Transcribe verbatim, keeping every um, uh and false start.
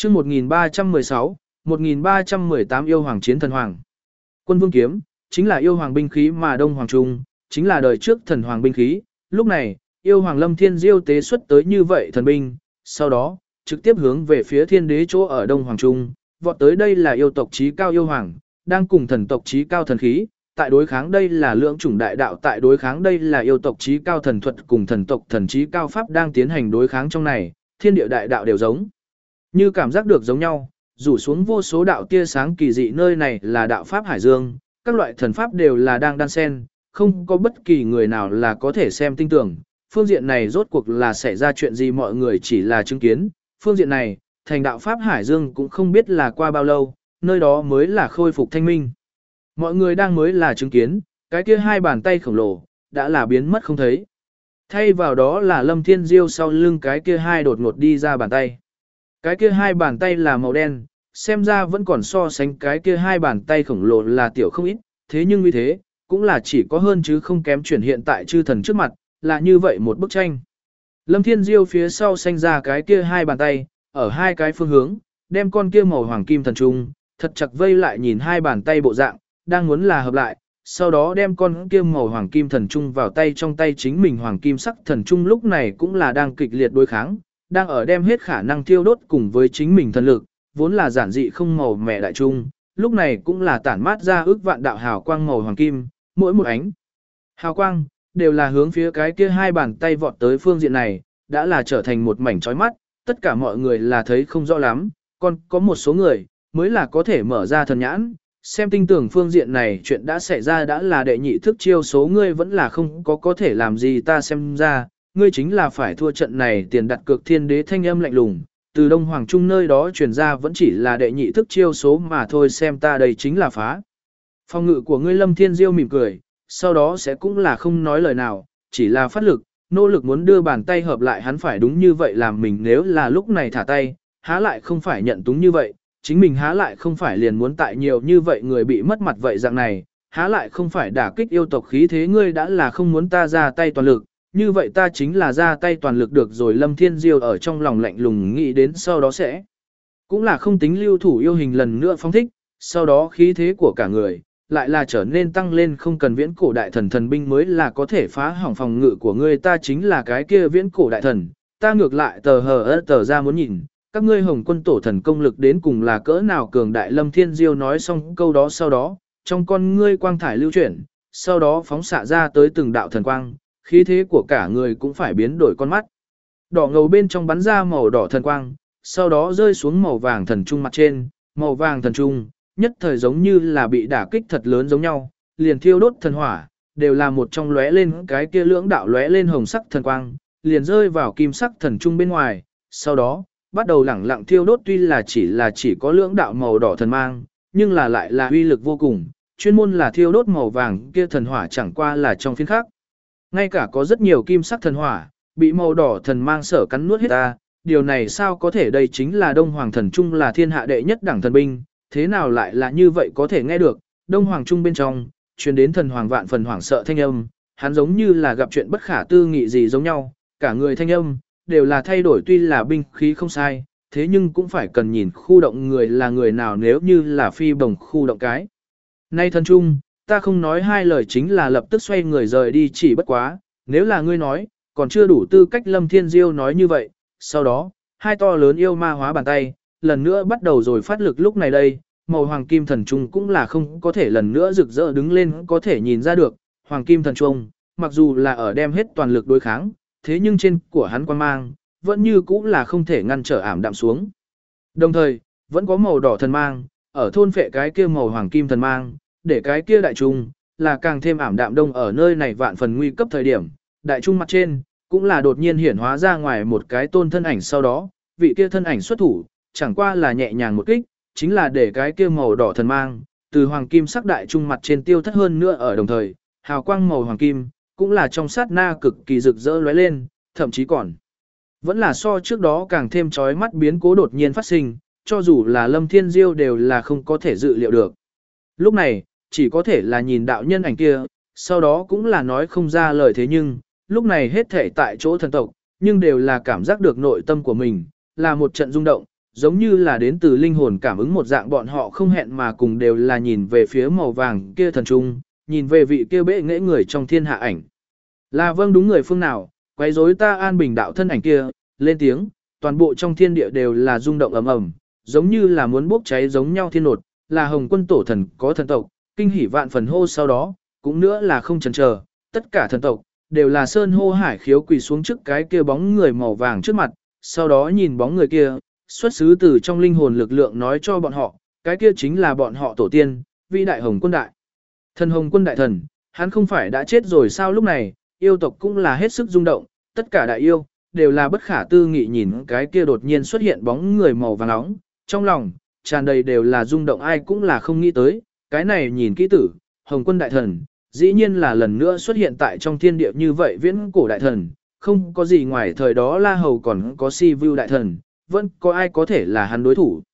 chương một nghìn ba trăm mười sáu, một nghìn ba trăm mười tám yêu hoàng chiến thần hoàng. Quân vương kiếm, chính là yêu hoàng binh khí mà Đông Hoàng Trung, chính là đời trước thần hoàng binh khí. Lúc này, yêu hoàng Lâm Thiên Diêu tế xuất tới như vậy thần binh, sau đó, trực tiếp hướng về phía thiên đế chỗ ở Đông Hoàng Trung, vọt tới đây là yêu tộc chí cao yêu hoàng, đang cùng thần tộc chí cao thần khí, tại đối kháng đây là lượng chủng đại đạo, tại đối kháng đây là yêu tộc chí cao thần thuật cùng thần tộc thần chí cao pháp đang tiến hành đối kháng trong này, thiên địa đại đạo đều giống. Như cảm giác được giống nhau, rủ xuống vô số đạo tia sáng kỳ dị, nơi này là đạo pháp hải dương, các loại thần pháp đều là đang đan xen, không có bất kỳ người nào là có thể xem tinh tưởng, phương diện này rốt cuộc là xảy ra chuyện gì mọi người chỉ là chứng kiến, phương diện này, thành đạo pháp hải dương cũng không biết là qua bao lâu, nơi đó mới là khôi phục thanh minh. Mọi người đang mới là chứng kiến, cái kia hai bàn tay khổng lồ, đã là biến mất không thấy. Thay vào đó là Lâm Thiên Diêu sau lưng cái kia hai đột ngột đi ra bàn tay. Cái kia hai bàn tay là màu đen, xem ra vẫn còn so sánh cái kia hai bàn tay khổng lồ là tiểu không ít, thế nhưng như thế, cũng là chỉ có hơn chứ không kém chuyển hiện tại chư thần trước mặt, là như vậy một bức tranh. Lâm Thiên Diêu phía sau xanh ra cái kia hai bàn tay, ở hai cái phương hướng, đem con kia màu hoàng kim thần trung, thật chặt vây lại nhìn hai bàn tay bộ dạng, đang muốn là hợp lại, sau đó đem con kia màu hoàng kim thần trung vào tay trong tay chính mình hoàng kim sắc thần trung lúc này cũng là đang kịch liệt đối kháng, đang ở đem hết khả năng thiêu đốt cùng với chính mình thần lực, vốn là giản dị không màu mẹ đại trung, lúc này cũng là tản mát ra ước vạn đạo hào quang màu hoàng kim, mỗi một ánh hào quang đều là hướng phía cái kia hai bàn tay vọt tới phương diện này, đã là trở thành một mảnh chói mắt, tất cả mọi người là thấy không rõ lắm, còn có một số người mới là có thể mở ra thần nhãn, xem tinh tưởng phương diện này chuyện đã xảy ra đã là đệ nhị thức chiêu số ngươi vẫn là không có có thể làm gì ta xem ra, ngươi chính là phải thua trận này tiền đặt cược thiên đế thanh âm lạnh lùng, từ Đông Hoàng Trung nơi đó truyền ra vẫn chỉ là đệ nhị thức chiêu số mà thôi xem ta đây chính là phá. Phòng ngự của ngươi Lâm Thiên Diêu mỉm cười, sau đó sẽ cũng là không nói lời nào, chỉ là phát lực, nỗ lực muốn đưa bàn tay hợp lại hắn phải đúng như vậy làm mình nếu là lúc này thả tay, há lại không phải nhận túng như vậy, chính mình há lại không phải liền muốn tại nhiều như vậy người bị mất mặt vậy dạng này, há lại không phải đả kích yêu tộc khí thế ngươi đã là không muốn ta ra tay toàn lực, như vậy ta chính là ra tay toàn lực được rồi Lâm Thiên Diêu ở trong lòng lạnh lùng nghĩ đến sau đó sẽ cũng là không tính lưu thủ yêu hình lần nữa phóng thích, sau đó khí thế của cả người lại là trở nên tăng lên không cần viễn cổ đại thần thần binh mới là có thể phá hỏng phòng ngự của ngươi ta chính là cái kia viễn cổ đại thần, ta ngược lại tờ hờ ớt tờ ra muốn nhìn, các ngươi hồng quân tổ thần công lực đến cùng là cỡ nào cường đại Lâm Thiên Diêu nói xong câu đó sau đó, trong con ngươi quang thải lưu chuyển, sau đó phóng xạ ra tới từng đạo thần quang, khí thế của cả người cũng phải biến đổi con mắt. Đỏ ngầu bên trong bắn ra màu đỏ thần quang, sau đó rơi xuống màu vàng thần trung mặt trên, màu vàng thần trung, nhất thời giống như là bị đả kích thật lớn giống nhau, liền thiêu đốt thần hỏa, đều là một trong lóe lên cái kia lưỡng đạo lóe lên hồng sắc thần quang, liền rơi vào kim sắc thần trung bên ngoài, sau đó, bắt đầu lẳng lặng thiêu đốt tuy là chỉ là chỉ có lưỡng đạo màu đỏ thần mang, nhưng là lại là uy lực vô cùng, chuyên môn là thiêu đốt màu vàng kia thần hỏa chẳng qua là trong phiên khác. Ngay cả có rất nhiều kim sắc thần hỏa, bị màu đỏ thần mang sở cắn nuốt hết ta, điều này sao có thể đây chính là Đông Hoàng thần trung là thiên hạ đệ nhất đẳng thần binh, thế nào lại là như vậy có thể nghe được, Đông Hoàng trung bên trong, truyền đến thần hoàng vạn phần hoảng sợ thanh âm, hắn giống như là gặp chuyện bất khả tư nghị gì giống nhau, cả người thanh âm, đều là thay đổi tuy là binh khí không sai, thế nhưng cũng phải cần nhìn khu động người là người nào nếu như là phi bồng khu động cái. Nay thần trung, ta không nói hai lời chính là lập tức xoay người rời đi chỉ bất quá, nếu là ngươi nói, còn chưa đủ tư cách Lâm Thiên Diêu nói như vậy, sau đó, hai to lớn yêu ma hóa bàn tay, lần nữa bắt đầu rồi phát lực lúc này đây, màu hoàng kim thần trung cũng là không có thể lần nữa rực rỡ đứng lên có thể nhìn ra được, hoàng kim thần trung, mặc dù là ở đem hết toàn lực đối kháng, thế nhưng trên của hắn quan mang, vẫn như cũng là không thể ngăn trở ảm đạm xuống. Đồng thời, vẫn có màu đỏ thần mang, ở thôn phệ cái kia màu hoàng kim thần mang, để cái kia đại trung, là càng thêm ảm đạm đông ở nơi này vạn phần nguy cấp thời điểm, đại trung mặt trên, cũng là đột nhiên hiển hóa ra ngoài một cái tôn thân ảnh sau đó, vị kia thân ảnh xuất thủ, chẳng qua là nhẹ nhàng một kích, chính là để cái kia màu đỏ thần mang, từ hoàng kim sắc đại trung mặt trên tiêu thất hơn nữa ở đồng thời, hào quang màu hoàng kim, cũng là trong sát na cực kỳ rực rỡ lóe lên, thậm chí còn vẫn là so trước đó càng thêm chói mắt biến cố đột nhiên phát sinh, cho dù là Lâm Thiên Diêu đều là không có thể dự liệu được. Lúc này, chỉ có thể là nhìn đạo nhân ảnh kia, sau đó cũng là nói không ra lời thế nhưng, lúc này hết thể tại chỗ thần tộc, nhưng đều là cảm giác được nội tâm của mình, là một trận rung động, giống như là đến từ linh hồn cảm ứng một dạng, bọn họ không hẹn mà cùng đều là nhìn về phía màu vàng kia thần trung, nhìn về vị kia bệ nghệ người trong thiên hạ ảnh. Là vâng đúng người phương nào, quấy rối ta an bình đạo thân ảnh kia, lên tiếng, toàn bộ trong thiên địa đều là rung động ầm ầm, giống như là muốn bốc cháy giống nhau thiên nột, là Hồng Quân tổ thần có thần tộc, kinh hỉ vạn phần hô sau đó, cũng nữa là không chần chờ, tất cả thần tộc đều là sơn hô hải khiếu quỳ xuống trước cái kia bóng người màu vàng trước mặt, sau đó nhìn bóng người kia, xuất xứ từ trong linh hồn lực lượng nói cho bọn họ, cái kia chính là bọn họ tổ tiên, vĩ đại Hồng Quân đại. Thần Hồng Quân đại thần, hắn không phải đã chết rồi sao? Lúc này, yêu tộc cũng là hết sức rung động, tất cả đại yêu đều là bất khả tư nghị nhìn cái kia đột nhiên xuất hiện bóng người màu vàng nóng, trong lòng tràn đầy đều là rung động, ai cũng là không nghĩ tới, cái này nhìn kỹ tử, Hồng Quân đại thần, dĩ nhiên là lần nữa xuất hiện tại trong thiên địa như vậy viễn cổ đại thần, không có gì ngoài thời đó La Hầu còn có Si Vưu đại thần, vẫn có ai có thể là hắn đối thủ.